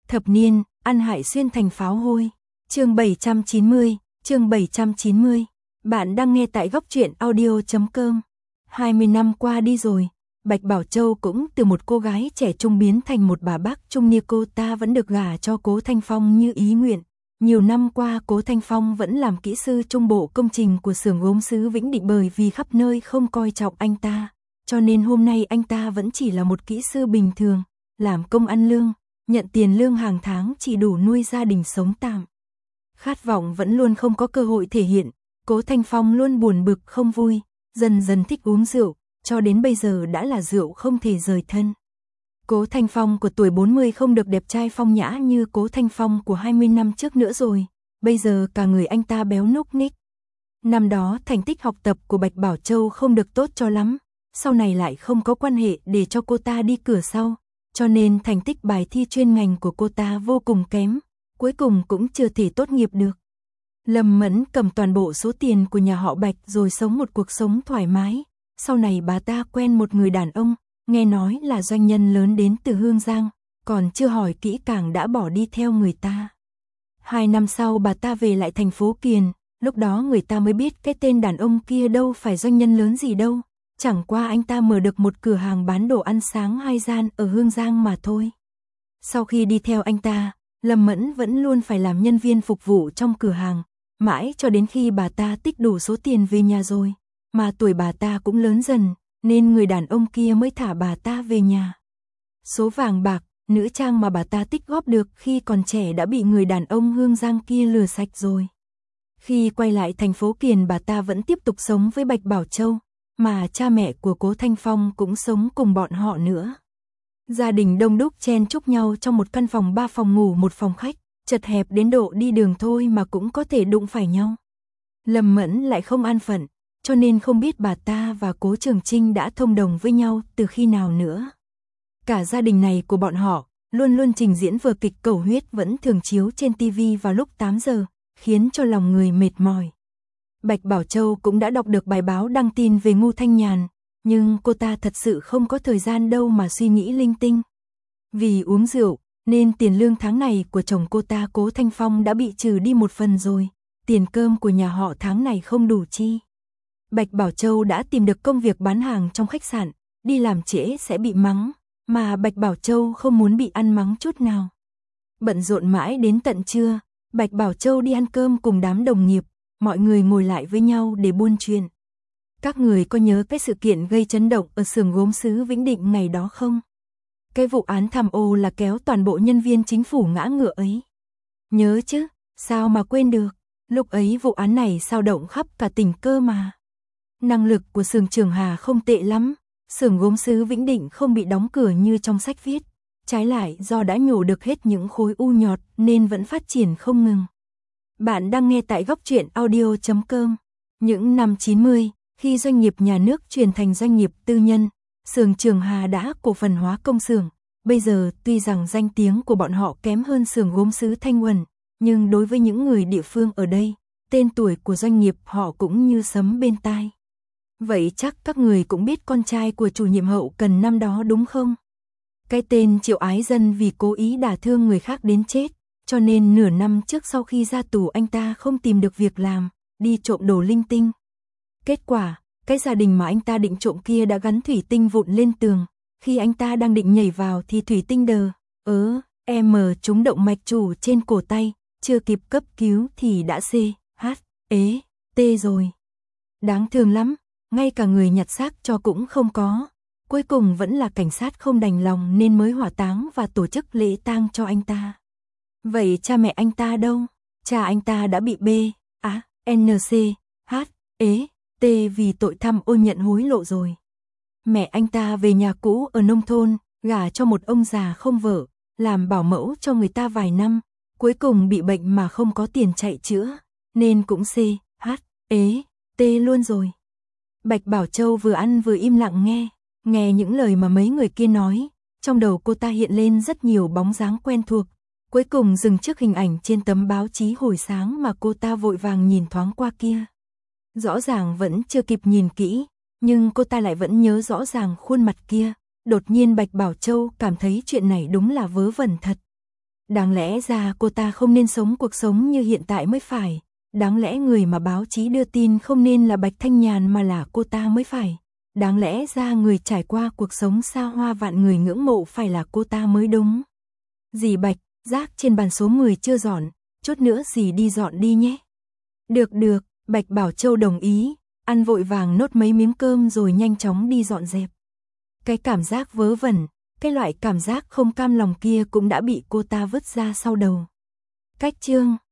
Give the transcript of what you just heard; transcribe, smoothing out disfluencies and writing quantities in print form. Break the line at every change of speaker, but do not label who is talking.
Thập niên, ăn hại xuyên thành pháo hôi. Chương 790. Bạn đang nghe tại góc truyện audio.com. 20 năm qua đi rồi, Bạch Bảo Châu cũng từ một cô gái trẻ trung biến thành một bà bác trung niên, cô ta vẫn được gả cho Cố Thanh Phong như ý nguyện. Nhiều năm qua Cố Thanh Phong vẫn làm kỹ sư trung bộ công trình của xưởng gốm sứ Vĩnh Định, bởi vì khắp nơi không coi trọng anh ta, cho nên hôm nay anh ta vẫn chỉ là một kỹ sư bình thường, làm công ăn lương, nhận tiền lương hàng tháng chỉ đủ nuôi gia đình sống tạm. Khát vọng vẫn luôn không có cơ hội thể hiện, Cố Thanh Phong luôn buồn bực không vui, dần dần thích uống rượu, cho đến bây giờ đã là rượu không thể rời thân. Cố Thanh Phong của tuổi 40 không được đẹp trai phong nhã như Cố Thanh Phong của 20 năm trước nữa rồi, bây giờ cả người anh ta béo núc ních. Năm đó thành tích học tập của Bạch Bảo Châu không được tốt cho lắm, sau này lại không có quan hệ để cho cô ta đi cửa sau, cho nên thành tích bài thi chuyên ngành của cô ta vô cùng kém, cuối cùng cũng chưa thể tốt nghiệp được. Lâm Mẫn cầm toàn bộ số tiền của nhà họ Bạch rồi sống một cuộc sống thoải mái, sau này bà ta quen một người đàn ông, nghe nói là doanh nhân lớn đến từ Hương Giang, còn chưa hỏi kỹ càng đã bỏ đi theo người ta. 2 năm sau bà ta về lại thành phố Kiền, lúc đó người ta mới biết cái tên đàn ông kia đâu phải doanh nhân lớn gì đâu, chẳng qua anh ta mở được một cửa hàng bán đồ ăn sáng 2 gian ở Hương Giang mà thôi. Sau khi đi theo anh ta, Lâm Mẫn vẫn luôn phải làm nhân viên phục vụ trong cửa hàng, mãi cho đến khi bà ta tích đủ số tiền về nhà rồi, mà tuổi bà ta cũng lớn dần, nên người đàn ông kia mới thả bà ta về nhà. Số vàng bạc, nữ trang mà bà ta tích góp được khi còn trẻ đã bị người đàn ông Hương Giang kia lừa sạch rồi. Khi quay lại thành phố Kiền, bà ta vẫn tiếp tục sống với Bạch Bảo Châu, mà cha mẹ của Cố Thanh Phong cũng sống cùng bọn họ nữa. Gia đình đông đúc chen chúc nhau trong một căn phòng 3 phòng ngủ 1 phòng khách, chật hẹp đến độ đi đường thôi mà cũng có thể đụng phải nhau. Lâm Mẫn lại không an phận, cho nên không biết bà ta và Cố Trường Trinh đã thông đồng với nhau từ khi nào nữa. Cả gia đình này của bọn họ luôn luôn trình diễn vở kịch cầu huyết vẫn thường chiếu trên TV vào lúc 8 giờ, khiến cho lòng người mệt mỏi. Bạch Bảo Châu cũng đã đọc được bài báo đăng tin về Ngô Thanh Nhàn, nhưng cô ta thật sự không có thời gian đâu mà suy nghĩ linh tinh. Vì uống rượu, nên tiền lương tháng này của chồng cô ta Cố Thanh Phong đã bị trừ đi một phần rồi, tiền cơm của nhà họ tháng này không đủ chi. Bạch Bảo Châu đã tìm được công việc bán hàng trong khách sạn, đi làm trễ sẽ bị mắng, mà Bạch Bảo Châu không muốn bị ăn mắng chút nào. Bận rộn mãi đến tận trưa, Bạch Bảo Châu đi ăn cơm cùng đám đồng nghiệp, mọi người ngồi lại với nhau để buôn chuyện. Các người có nhớ cái sự kiện gây chấn động ở xưởng gốm sứ Vĩnh Định ngày đó không? Cái vụ án tham ô là kéo toàn bộ nhân viên chính phủ ngã ngựa ấy. Nhớ chứ, sao mà quên được, lúc ấy vụ án này sao động khắp cả tỉnh cơ mà. Năng lực của xưởng Trường Hà không tệ lắm, xưởng gốm sứ Vĩnh Định không bị đóng cửa như trong sách viết, trái lại do đã nhổ được hết những khối u nhọt nên vẫn phát triển không ngừng. Bạn đang nghe tại góc truyện audio.com. Những năm 90, khi doanh nghiệp nhà nước chuyển thành doanh nghiệp tư nhân, xưởng Trường Hà đã cổ phần hóa công xưởng. Bây giờ tuy rằng danh tiếng của bọn họ kém hơn xưởng gốm sứ Thanh Uẩn, nhưng đối với những người địa phương ở đây, tên tuổi của doanh nghiệp họ cũng như sấm bên tai. Vậy chắc các người cũng biết con trai của chủ nhiệm hậu cần năm đó đúng không? Cái tên Triệu Ái Dân vì cố ý đả thương người khác đến chết, cho nên nửa năm trước sau khi ra tù anh ta không tìm được việc làm, đi trộm đồ linh tinh. Kết quả, cái gia đình mà anh ta định trộm kia đã gắn thủy tinh vụn lên tường, khi anh ta đang định nhảy vào thì thủy tinh trúng động mạch chủ trên cổ tay, chưa kịp cấp cứu thì đã CHT rồi. Đáng thương lắm, ngay cả người nhặt xác cho cũng không có. Cuối cùng vẫn là cảnh sát không đành lòng nên mới hỏa táng và tổ chức lễ tang cho anh ta. Vậy cha mẹ anh ta đâu? Cha anh ta đã bị BANCHT vì tội tham ô nhận hối lộ rồi. Mẹ anh ta về nhà cũ ở nông thôn, gả cho một ông già không vợ, làm bảo mẫu cho người ta vài năm, cuối cùng bị bệnh mà không có tiền chạy chữa, nên cũng CHT luôn rồi. Bạch Bảo Châu vừa ăn vừa im lặng nghe những lời mà mấy người kia nói, trong đầu cô ta hiện lên rất nhiều bóng dáng quen thuộc, cuối cùng dừng trước hình ảnh trên tấm báo chí hồi sáng mà cô ta vội vàng nhìn thoáng qua kia. Rõ ràng vẫn chưa kịp nhìn kỹ, nhưng cô ta lại vẫn nhớ rõ ràng khuôn mặt kia, đột nhiên Bạch Bảo Châu cảm thấy chuyện này đúng là vớ vẩn thật. Đáng lẽ ra cô ta không nên sống cuộc sống như hiện tại mới phải. Đáng lẽ người mà báo chí đưa tin không nên là Bạch Thanh Nhàn mà là cô ta mới phải. Đáng lẽ ra người trải qua cuộc sống xa hoa vạn người ngưỡng mộ phải là cô ta mới đúng. Dì Bạch, rác trên bàn số 10 chưa dọn, chút nữa dì đi dọn đi nhé. Được, Bạch Bảo Châu đồng ý, ăn vội vàng nốt mấy miếng cơm rồi nhanh chóng đi dọn dẹp. Cái cảm giác vớ vẩn, cái loại cảm giác không cam lòng kia cũng đã bị cô ta vứt ra sau đầu. Cách chương